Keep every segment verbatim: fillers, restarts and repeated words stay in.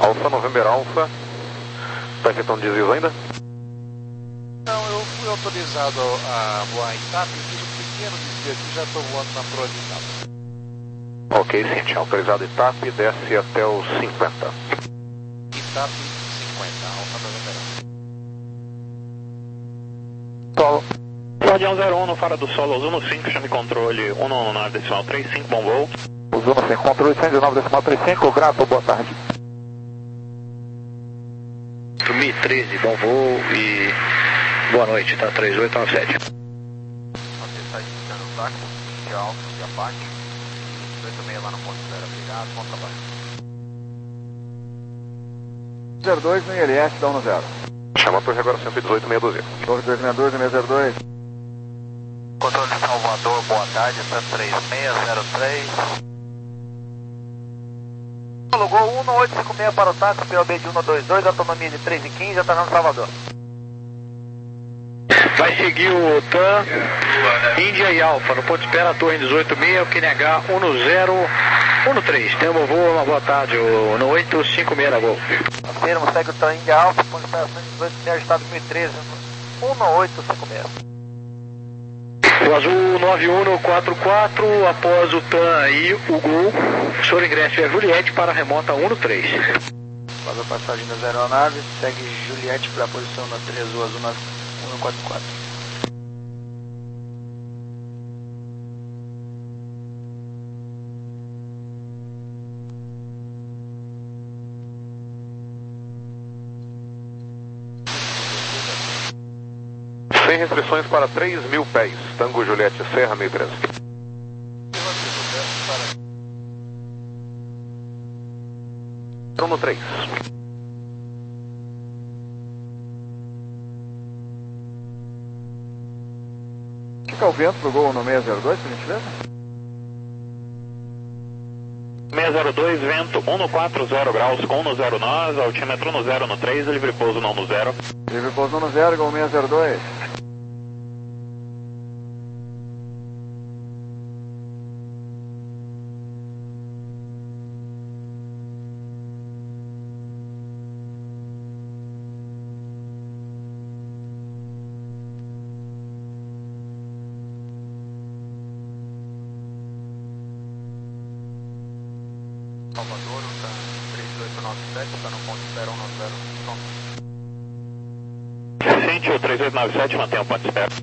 Alfa, November Alfa. Está efetuando desvio ainda? Não, eu fui autorizado a voar em TAP e fiz um pequeno desvio aqui, já estou voando na proa de TAP. Ok, sim, autorizado em TAP, desce até os cinquenta. TAP cinquenta, Alfa November. Solo. Guardião zero um no Fara do Solo, Zuno cinco, chame controle um nove decimal trinta e cinco, bom voo. Zuno cinco, controle cento e nove decimal trinta e cinco, grato, boa tarde. Mi treze, bom voo e boa noite, tá? três oito nove sete. Você está iniciando o taco, vinte Alfa e Apache, oito seis lá no ponto zero, obrigado, bom trabalho. zero dois no I L S, dá um no zero. Chama a torre agora cento e dezoito, seiscentos e doze. Torre dois seis dois, seis zero dois. Controle de Salvador, boa tarde, Santo três seis zero três. Alugou um oito cinco seis para o táxi, P O B de um dois dois, autonomia de três e quinze, aterrando Salvador. Vai seguir o T A M, Índia e Alfa, no ponto de espera, torre dezoito seis, o Q N H um zero um três. Temos voo, uma boa tarde, o no oito cinco seis na voo. Termo, segue o T A M Índia Alfa, ponto de espera dezoito seis, estado dois mil e treze, um oito cinco seis. O azul nove um quatro quatro, após o T A M e o Gol, o senhor ingressa via Juliette para a remota um três. Faz a passagem da zero nave, segue Juliette para a posição na três, o azul nove um quatro quatro. Sem restrições para três mil pés. Tango Juliette Serra, mil e treze. um no três. Fica o vento pro Gol no seis zero dois, por gentileza? seis zero dois, vento um no quatro zero graus, com um no zero nós, altímetro no zero no três, livre pouso não no zero. Livre pouso no zero, Gol seis zero dois. Salvador, está três oito nove sete, está no ponto zero um nove zero. Sente o três oito nove sete, mantém o ponto de espera.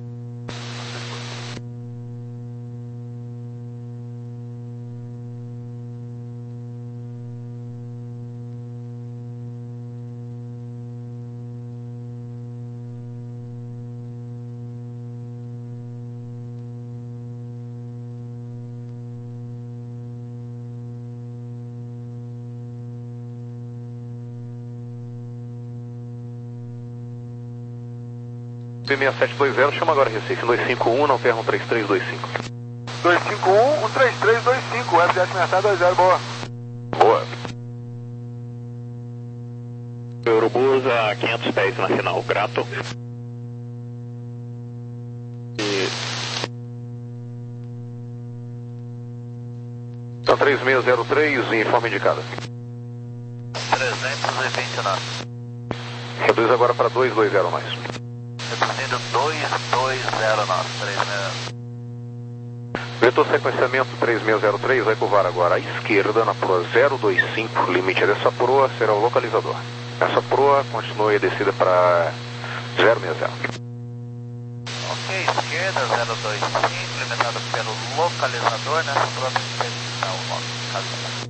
P seis sete dois zero, chama agora Recife dois cinco um, não perram três três dois cinco. dois cinco um, um três três dois cinco, F S sete dois zero, boa. Boa. Eurobus a quinhentos pés na final, grato. E... Então três seis zero três, informe indicada. trezentos e vinte e nove. Reduz agora para dois dois zero mais. Reduzindo dois dois zero nove, três seis. Vetor sequenciamento três seis zero três, vai curvar agora à esquerda na proa zero dois cinco, limite dessa proa será o localizador. Essa proa continue a descida para zero seis zero. Ok, esquerda zero dois cinco, limitado pelo localizador, nessa proa vai visitar o localizador.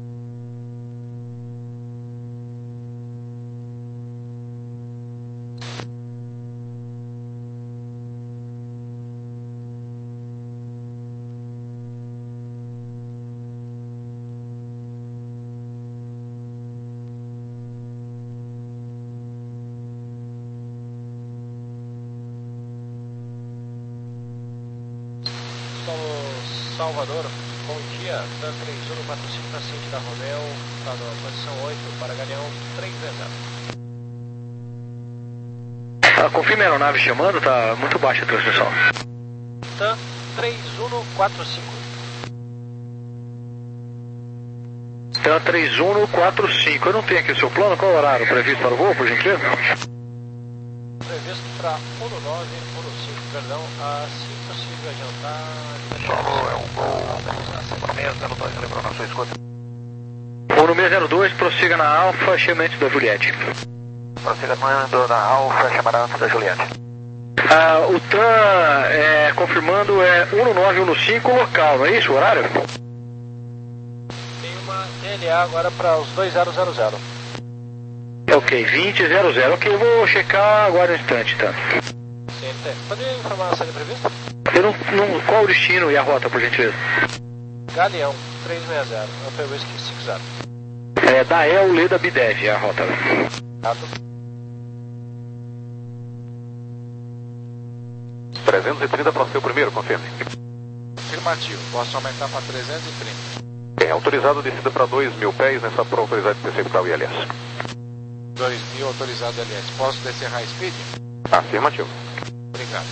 Salvador, bom dia, TAM três um quatro cinco nascente da Romeo, está na posição oito, para Galeão três zero. Ah, confirma a aeronave chamando, tá muito baixa a transmissão. TAM três um quatro cinco. Então três um quatro cinco. Eu não tenho aqui o seu plano, qual é o horário previsto para o voo, por gentileza? Previsto para um nove um cinco, perdão, assim possível adiantar. Solo é um voo seis zero dois, lembrando a sua escuta. um seis zero dois, prossiga na Alfa, chama antes da Juliette. Prossiga na Alfa, chamará antes da Juliette. Ah, o T A M, é, confirmando, é um nove um cinco local, não é isso o horário? Tem uma D L A agora para os dois zero zero zero. Ok, vinte zero zero. Ok, eu vou checar agora um instante, tá? Sim, tem. Pode informar a saída prevista? Eu não, não, qual o destino e a rota, por gentileza? Galeão, três seis zero, Upper Whisky cinco zero. É, da El Leda Bidev, a rota. Rato. trezentos e trinta para o seu primeiro, confirme. Afirmativo, posso aumentar para trezentos e trinta. Bem, autorizado descida para dois mil pés, nessa prova autorizada de descer para o I L S. dois mil autorizado L S. Posso descer high speed? Afirmativo. Obrigado.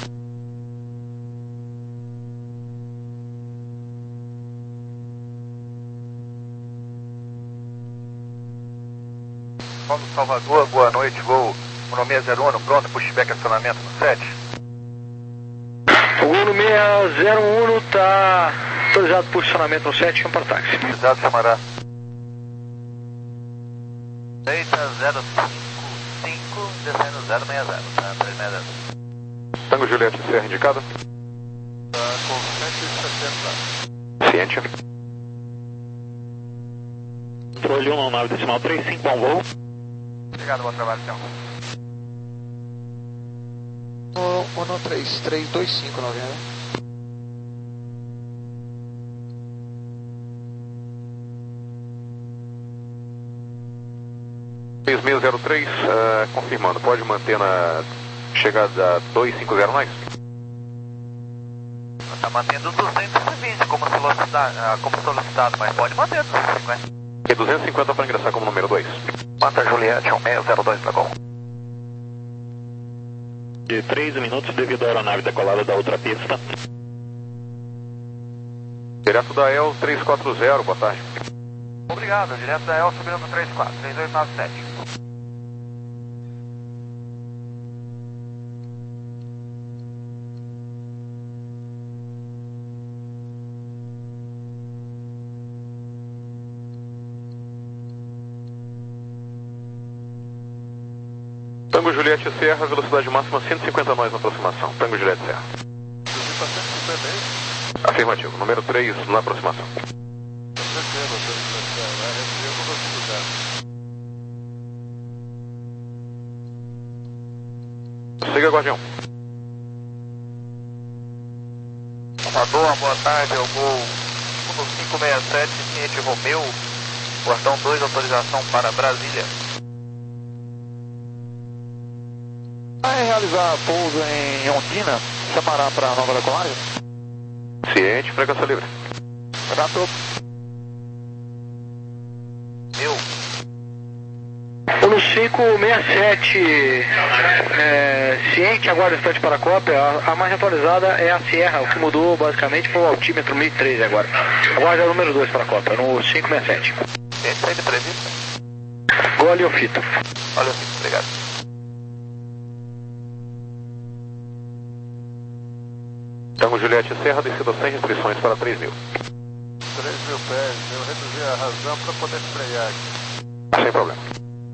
Paulo Salvador, boa noite, voo um seis zero um, pronto, pushback acionamento no sete. O um seis zero um está autorizado por posicionamento no sete, chama para táxi. Autorizado, chamará. Eita, zero cinco cinco, descendo zero seis zero, tá? três seis zero. Tango Juliette, Serra indicada. Tá com cento e sessenta. Ciente. Controle um nove decimal três cinco, bom voo. Obrigado, bom trabalho, então. um três três dois cinco, não vem? três seis zero três, uh, confirmando, pode manter na chegada dois cinco zero mais? Está mantendo duzentos e vinte como solicitado, como solicitado, mas pode manter duzentos e cinquenta. E duzentos e cinquenta para ingressar como número dois. Manta Juliette, um seis zero dois para gol. De três minutos devido à aeronave decolada da outra pista. Direto da El três quatro zero, boa tarde. Obrigado, direto da El subindo no três quatro, três dois nove sete. Tango Juliette Serra, velocidade máxima cento e cinquenta nós na aproximação. Tango Juliette Serra. Afirmativo, número três na aproximação. Siga, Guardião. Salvador, boa tarde, eu vou um cinco seis sete, Ciente Romeu, portão dois, autorização para Brasília. Vai realizar pouso em Ondina, chamará para a nova decolagem? Ciente, frequência livre. Rato. Meu. um cinco seis sete, é, ciente, aguarda o instante para a cópia. A, a mais atualizada é a Sierra, o que mudou basicamente foi o altímetro mil e três agora. Aguarda o número dois para a cópia, no cinco seis sete. Ciente, saída prevista. Gole ou fita? Olha o fito, obrigado. Tango Juliette Serra, descida sem restrições para três mil. três mil pés, eu reduzi a razão para poder frear aqui. Sem problema.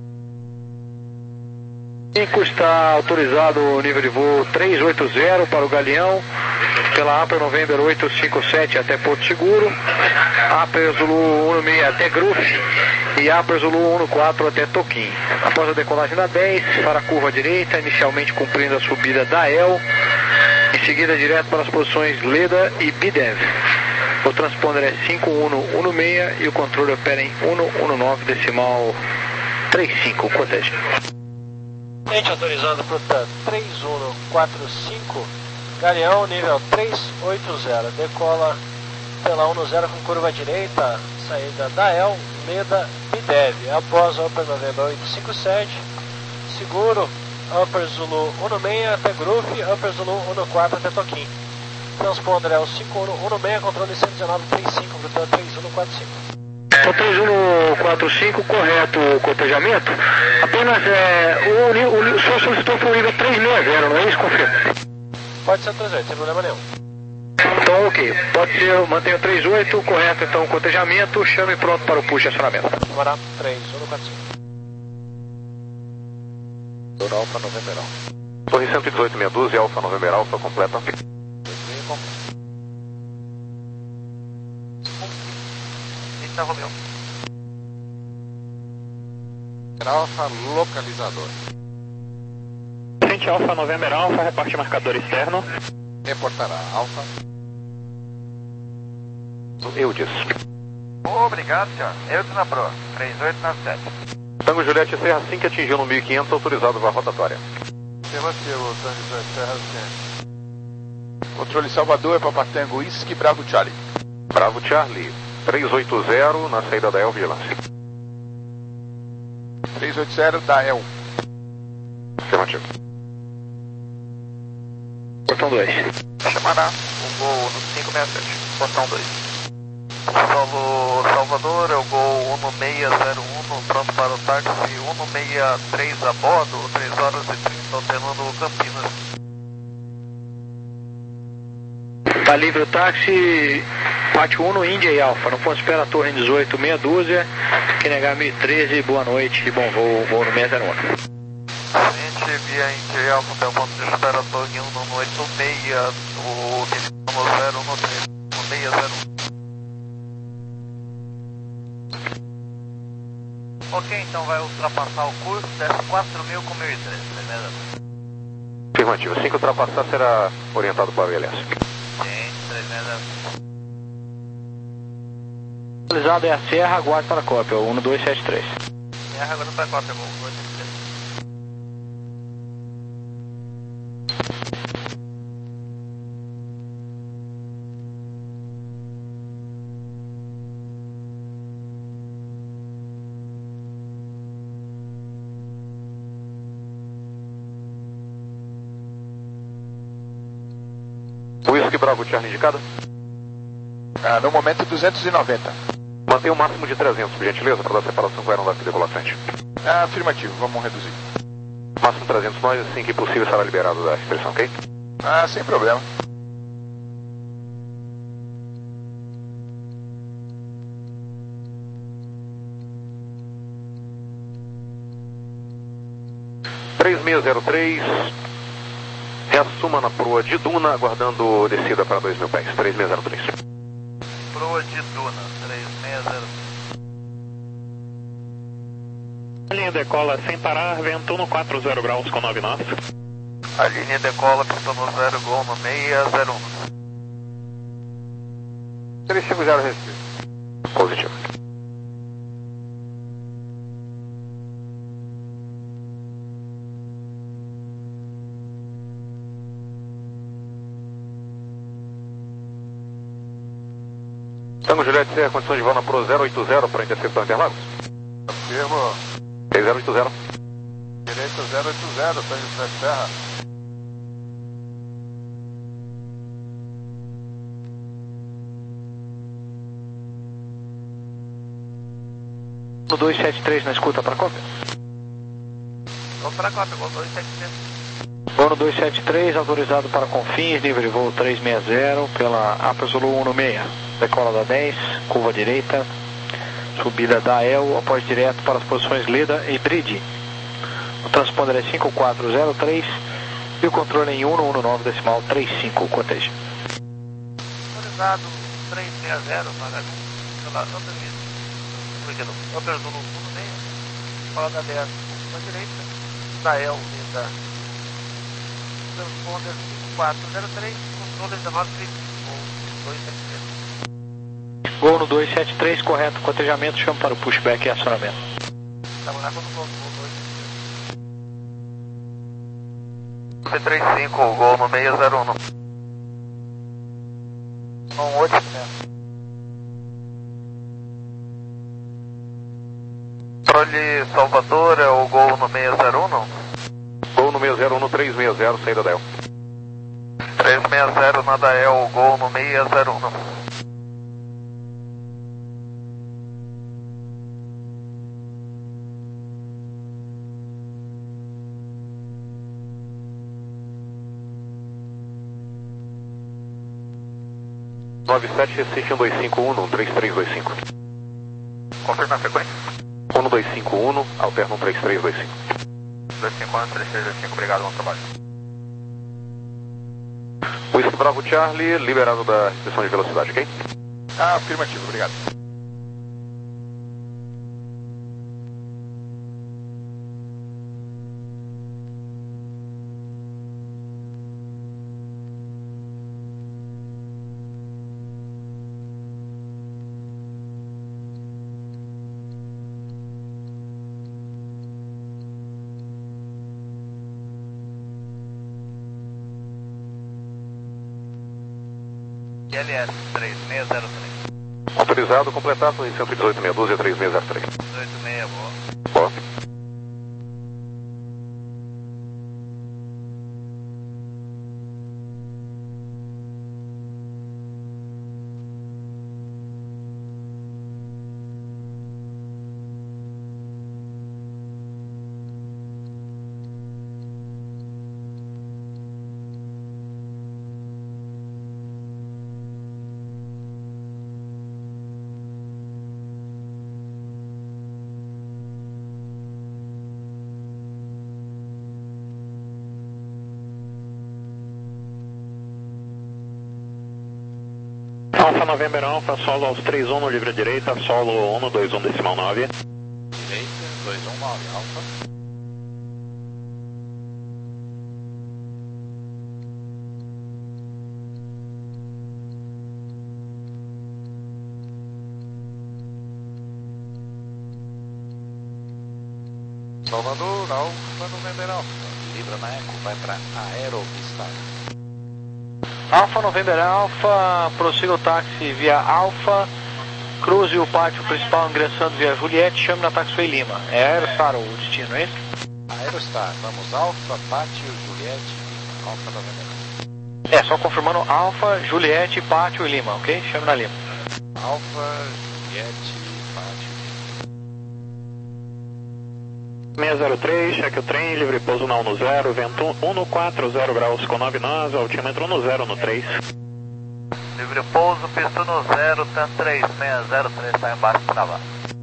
cinco está autorizado o nível de voo trezentos e oitenta para o Galeão, pela Upper November oito cinco sete até Porto Seguro, Upper Zulu um seis até Gruf e Upper Zulu um quatro até Toquim. Após a decolagem da dez, para a curva direita, inicialmente cumprindo a subida da El, em seguida direto para as posições Leda e Bidev. O transponder é cinco um um seis e o controle opera em um um nove decimal três cinco, cortejo. Gente autorizado para o três um quatro cinco, Galeão nível trezentos e oitenta, decola pela um zero com curva direita, saída da El, Leda, Bidev, após Upper November oito cinco sete, seguro, Upper Zulu um seis até Gruf, Upper Zulu um quatro até Toquim. Transponder é o cinco um um seis, controle cento e dezenove três cinco, Brutan três um quatro cinco. Então três um quatro cinco, correto o cotejamento. Apenas é, o, o, o senhor solicitou foi o nível trezentos e sessenta, não é isso? Confirma. Pode ser trezentos, sem problema nenhum. Então ok, pode ser, mantenha o trinta e oito, correto então o cotejamento, chame pronto para o push de acionamento. Bora, três um quatro cinco. Dor Alfa November Alfa. Torre cento e dezoito, meia dúzia, Alfa November Alfa, completa. Eita, Romeu. Alfa localizador. Frente Alfa November Alfa, reparte marcador externo. Reportará Alfa. Eu disse. Obrigado, senhor. Eu disse na proa. três oito na sete. Tango Juliette Serra, assim que atingiu no mil e quinhentos, autorizado para rotatória. Afirmativo, Tango Juliette Serra, sim. Controle Salvador é Papa Tango Whisky Bravo Charlie. Bravo Charlie, trezentos e oitenta na saída da El Vigilância. trezentos e oitenta da El. Afirmativo. Portão dois. Chamará o gol no cinco seis sete, portão dois. Solo Salvador, é o gol um seis zero um, pronto para o táxi um seis três a bordo, três horas e trinta, alternando Campinas. Tá livre o táxi, Pátio um no Índia e Alfa, no ponto de espera Torre dezoito, meia dúzia, que negar mil e treze, boa noite e bom voo, voo no seis zero um. Gente, via Índia e Alfa, tem o ponto de espera Torre um no oito seis, o que zero no três, no seis zero um. Ok, então vai ultrapassar o curso, desce quatro mil com mil e treze, beleza? Afirmativo. Assim que ultrapassar, será orientado para o I L S. Sim, três seis zero. Atualizado é a Serra, aguarde para a cópia, o um dois sete três. Serra, agora para a cópia, gol, dois sete três. Whisky Bravo Charlie indicado? Ah, no momento duzentos e noventa. Mantenha o máximo de trezentos, por gentileza, para dar separação com o aeronave que levou à frente. Ah, afirmativo, vamos reduzir. Máximo trezentos nós, assim que possível será liberado da expressão, ok? Ah, sem problema. três seis zero três, reassuma na proa de Duna, aguardando descida para dois mil pés, três seis zero três. Proa de Duna, três seis zero três. A linha decola sem parar, vento no quatro zero graus com nove nós. A linha decola, pistão no zero, gol no seis zero um. três cinco zero, respiro. Positivo. Tango Juliette Serra, condição de voo na Pro zero oito zero para interceptar Interlagos? Afirmo. seis zero oito zero. Direito zero oito zero, Tango Juliette Serra. No dois sete três na escuta para a cópia. Vamos para a cópia, gol dois sete três. Voo no dois sete três, autorizado para Confins, nível de voo trezentos e sessenta, pela APA Zulu um seis. Decola da dez, curva direita, subida da E L, após direto para as posições Leda e Bride. O transponder é cinco quatro zero três e o controle é em um um nove decimal trinta e cinco, coteja. Autorizado três seis zero, para pela outra vez. Outra Zulu um seis, decola da dez, curva direita, da E L, Leda. Transponder cinco quatro zero três, controle dezenove trinta e cinco, dois sete três. Voo no dois sete três, correto, cotejamento, chama para o pushback e acionamento. Estamos lá quando volta, gol dois sete três. trinta e cinco, gol no seis zero um. Um oito, né? Controle Salvador, é o gol no seis zero um, não? Gol no seis zero um, três seis zero, saída da E L. três seis zero, nada é o gol no seis zero um, não? nove sete, Recife um dois cinco um, um três três dois cinco. Confirma a frequência. um dois cinco um, alterna um três três dois cinco. dois cinco um, três três dois cinco, obrigado, bom trabalho. Whisky Bravo Charlie, liberado da restrição de velocidade, ok? Afirmativo, obrigado. L S três seis zero três. Autorizado, completar, torre cento e dezoito, meia dúzia, três seis zero três. dezoito seis, boa. Boa. Alfa November Alfa, solo aos três um no livre direita, solo um dois um decimal nove. Direita, dois um nove, Alfa. Salvador, Alfa November Alfa. Libra na Eco, vai para Aerovista. Alfa November Alfa, prossiga o táxi via Alfa, cruze o pátio principal ingressando via Juliette, chame na Taxiway Lima. É Aerostar o destino, é isso? Aerostar, vamos Alfa, Pátio, Juliette, Alfa November. É, só confirmando Alfa, Juliette, Pátio e Lima, ok? Chame na Lima. Alfa, Juliette, Pátio. seis zero três, cheque o trem, livre pouso na um zero, vento um quatro zero graus com nove nós, altímetro um zero no três. Livre pouso, pista no zero, TAM três seis zero três, está embaixo, travado.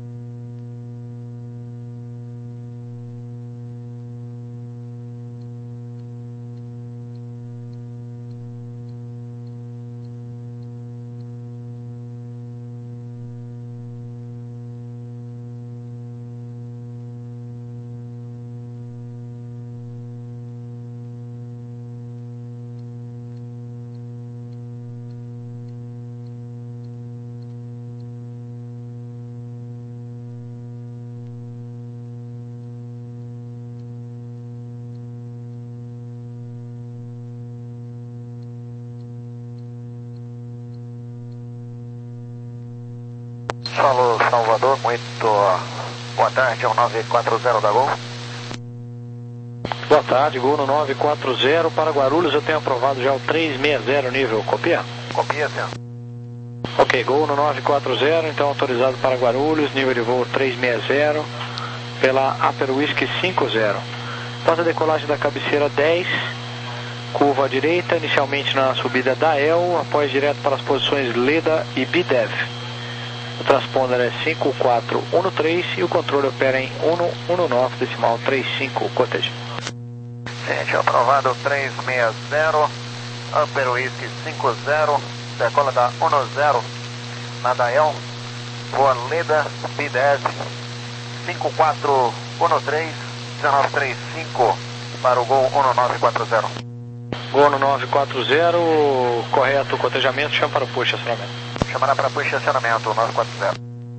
Alô, Salvador, muito boa tarde, é o nove quatro zero da Gol. Boa tarde, Gol no nove quatro zero para Guarulhos, eu tenho aprovado já o três seis zero nível, copia? Copia, senhor. Ok, Gol no nove quatro zero, então autorizado para Guarulhos, nível de voo três seis zero, pela Upper Whisky cinco zero. Faz a decolagem da cabeceira dez, curva à direita, inicialmente na subida da E L, após direto para as posições Leda e B D E V. O transponder é cinco quatro um três e o controle opera em um um nove decimal trinta e cinco, cottage. Gente, aprovado três seis zero, Upper Whisky cinco zero, decola da um zero na D A E L, voa Leda, B D E V, cinco quatro um três, um nove três cinco para o Gol um nove quatro zero. Gol no nove quatro zero, correto, cotejamento, chama para o push, acionamento. Chamará para push acionamento nove quatro zero.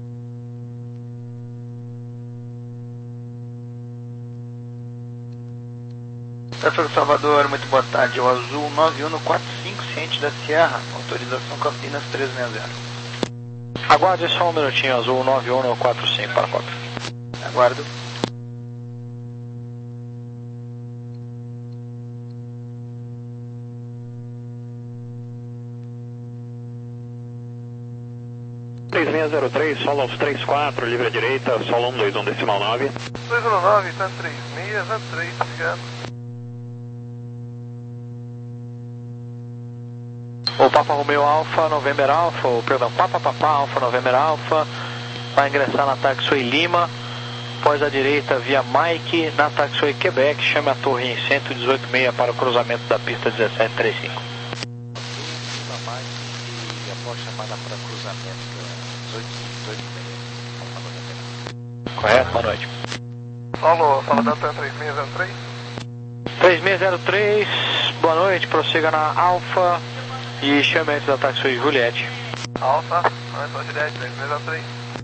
Tráfego Salvador, muito boa tarde. O Azul nove um quatro cinco, ciente da Sierra, autorização Campinas três seis zero. Aguarde só um minutinho, Azul nove um quatro cinco para Fox. Aguardo. três seis zero três, solo aos três quatro, livre à direita, solo um dois um decimal nove. dois um nove, TAM três seis zero três, obrigado. O Papa Romeo Alfa, November Alfa, ou, perdão, Papa Papa Alfa, November Alfa, vai ingressar na Taxiway Lima, após a direita via Mike, na Taxiway Quebec, chame a torre em cento e dezoito vírgula seis para o cruzamento da pista dezessete trinta e cinco. Via Mike e após chamada para cruzamento dezoito vírgula seis. Correto, boa noite. Paulo, Salvador três seis zero três. três seis zero três, boa noite, prossiga na Alfa e chame antes da Taxiway Juliette. Alfa, Alfa Juliette, três seis zero três.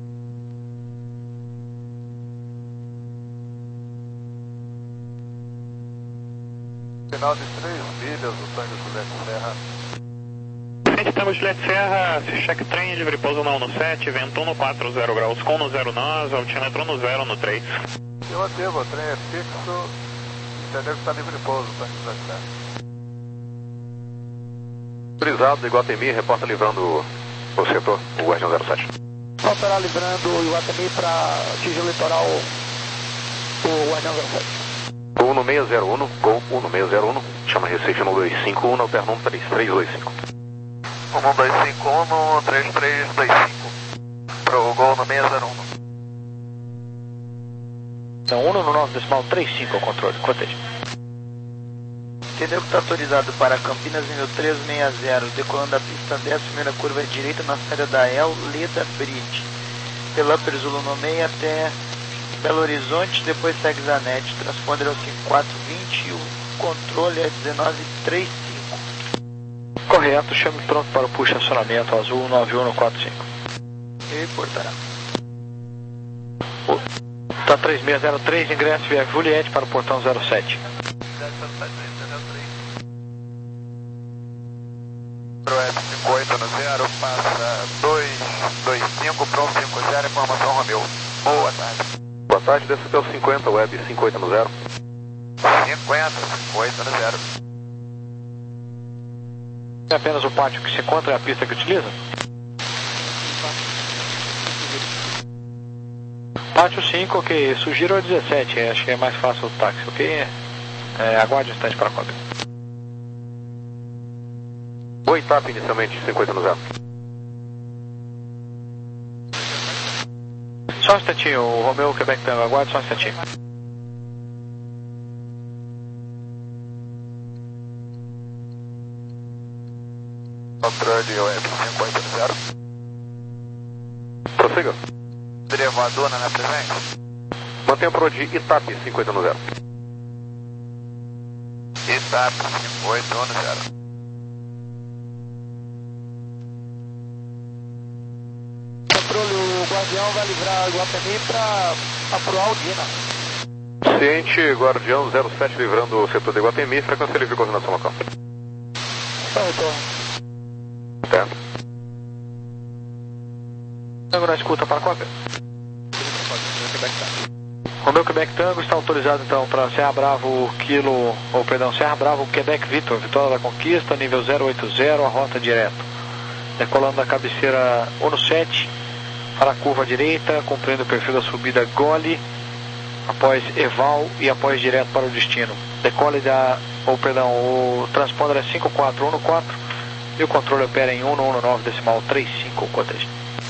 Final de três milhas, o tanque Juliette Serra. Estamos Juliette Serra, check trem, livre pouso na um no sete, vento no quatro zero graus, com no zero nós, altímetro no zero no três. Eu ativo, o trem é fixo, entendeu que está livre de pouso, o tanque Juliette Serra. Autorizado, Iguatemi, reporta livrando o, o setor, o Guardião zero sete. Operar livrando o Iguatemi para atingir o litoral, o Guardião zero sete. Gol no seis zero um, Gol um no seis zero um, chama Recife no dois cinco um, alterno três três dois cinco. um dois cinco um, três três dois cinco. Pro Gol no seis zero um. Então, um no nove decimal trinta e cinco ao controle, coteja. Entendeu que está autorizado para Campinas nível três seis zero, decolando a pista dez, primeira curva direita na saída da El Leda Bridge. Pela Upper Zulu no meio até Belo Horizonte, depois segue Zanetti, transponder ao cinco quatro vinte e o controle é dezenove trinta e cinco. Correto, chame pronto para o push acionamento azul nove um quatro cinco. E portará. Tá três seis zero três, ingresso via Juliette para o portão zero sete. Pro F cinco oito no zero, passa dois dois cinco, pronto cinco zero, informação Romeu. Boa tarde. Boa tarde, desce até o cinquenta, Web cinco oito no zero. cinquenta, cinco oito no zero. É apenas o pátio que se encontra, é a pista que utiliza? Pátio cinco, ok. Sugiro o dezessete, acho que é mais fácil o táxi, ok? É, aguarde um instante para a cópia. Oi, TAP inicialmente, cinquenta no zero. Só um instantinho, o Romeu Quebec Tango, aguarde só um instantinho. Controle O F cinco oito no zero. Prossiga. Elevador na presença. Mantenha pro de Itap cinquenta no zero. Itap cinco oito no zero. Controle, o Guardião vai livrar o Iguatemi para apurar o Dina. Ciente, Guardião zero sete livrando o setor de Iguatemi, frequência livre coordenação local. Então, então. Tá. Tango na escuta para a cópia. Romeu Quebec Tango está autorizado então para Serra Bravo Kilo, ou perdão, Serra Bravo Quebec Vitor, Vitória da Conquista, nível zero oito zero, a rota direto. Decolando da cabeceira um no sete para a curva direita, cumprindo o perfil da subida Gole, após Eval e após direto para o destino. Decole da, ou perdão, o transponder é cinco quatro um no quatro e o controle opera em um no um no nove decimal trinta e cinco, coteja.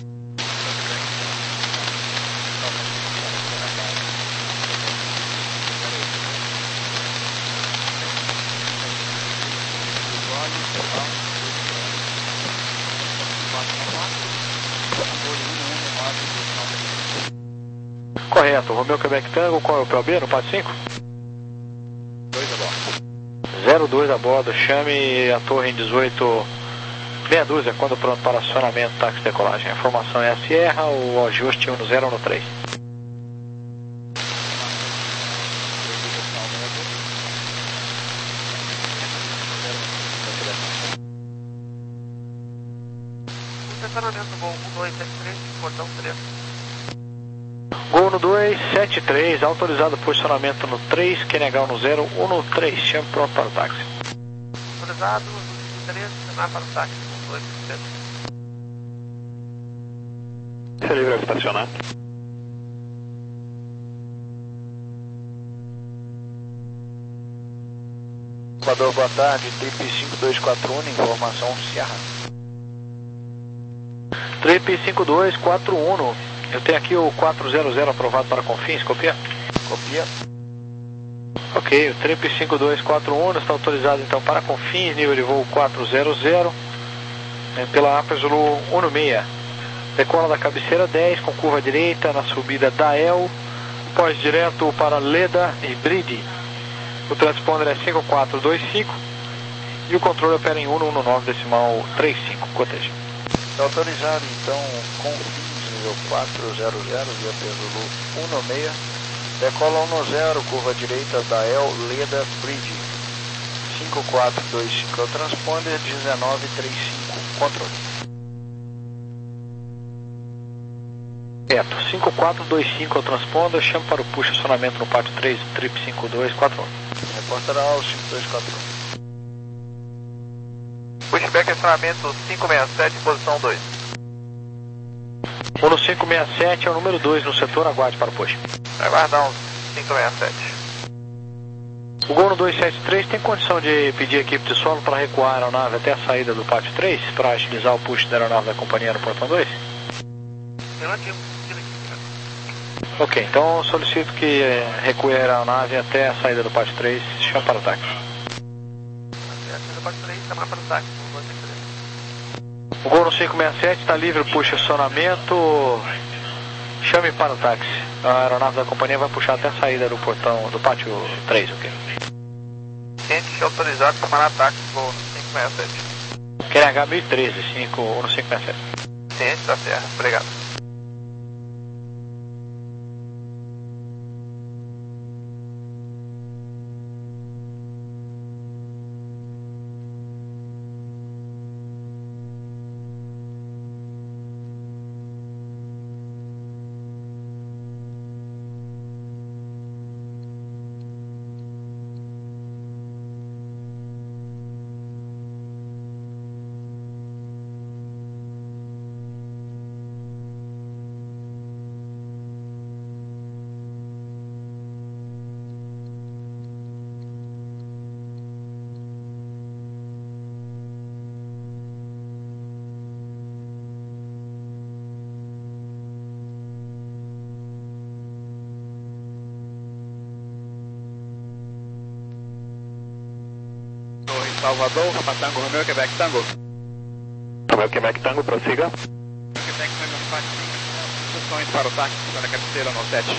Correto, Romeu Quebec Tango, qual é o P O B no P A cinco? dois a bordo. zero dois a bordo, chame a torre em dezoito, meia dúzia, quando pronto para acionamento, táxi de decolagem. A informação é a Sierra, o ajuste um no zero no três. Estacionamento do Gol um dois sete três, portão três. Gol no dois sete três, autorizado posicionamento no três, Quenegal no zero um no três, chame pronto para o táxi. Autorizado no três, chamar para o táxi um dois sete. Você é livre a estacionar. Equador, boa tarde, Trip cinco dois quatro um, informação Sierra. Trip cinco dois quatro um, eu tenho aqui o quatrocentos aprovado para Confins, copia? Copia. Ok, o Trip cinco dois quatro um está autorizado então para Confins, nível de voo quatrocentos, é, pela A P Zulu um seis. Decola da cabeceira dez, com curva direita, na subida da El, pós direto para Leda e Bride. O transponder é cinco quatro dois cinco e o controle opera em cento e dezenove decimal trinta e cinco, coteja. Está autorizado então Confins, nível quatrocentos, via P Zulu um seis. Decola um zero, curva direita da El, Leda, Bridge. cinco quatro dois cinco é o transponder, dezenove trinta e cinco, controle. Certo, cinco quatro dois cinco é o transponder, chama para o push acionamento no pátio três, Trip cinco dois quatro um. Reportará ao cinco dois quatro um. Pushback acionamento cinco seis sete, posição dois. O no cinco seis sete é o número dois no setor, aguarde para o push. Aguardar um cinco seis sete. O Gol no dois sete três tem condição de pedir a equipe de solo para recuar a aeronave até a saída do pátio três, para agilizar o push da aeronave da companhia no portão dois? Relativo. Ok, então solicito que recue a aeronave até a saída do pátio três, chama para o táxi. O Gol no cinco seis sete está livre, puxa acionamento, chame para o táxi. A aeronave da companhia vai puxar até a saída do portão do pátio três, ok? Ciente autorizado para tomar ataque Gol no cinco seis sete. Querem H mil e treze, cinco no cinco seis sete. Ciente, tá certo, obrigado. Salvador, Papa Tango, Romeo, Quebec Tango. Romeo, Quebec Tango, prossiga. Quebec Tango, instruções para o táxi, para a cabeceira no sete.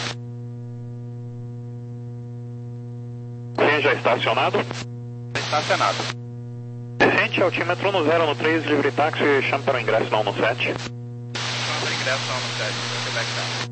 Sim, já está acionado. Está acionado. Descente, altímetro no zero no três, livre táxi, chame para o ingresso não no sete. Chame para o ingresso não no sete, Quebec Tango.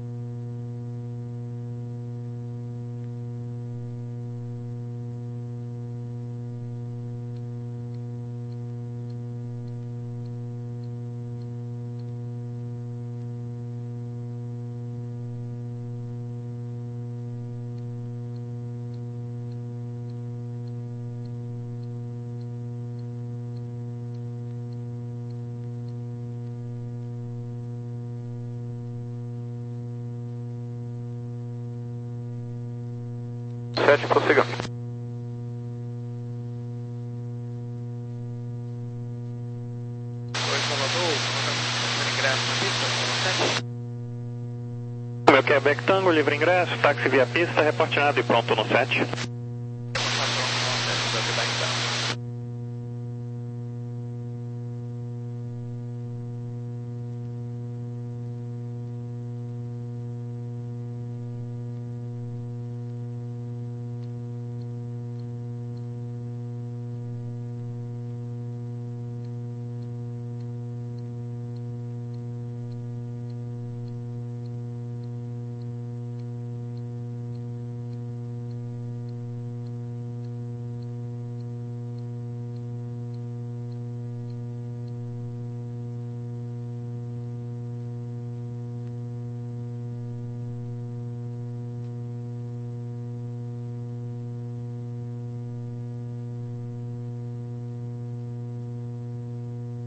sete, prossiga. Oi, Salvador, ingresso na pista, no sete. Romeo, Quebec Tango, livre ingresso, táxi via pista, reportinado e pronto no sete.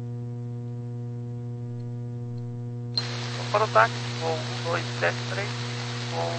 Para o táxi, Gol um dois sete três.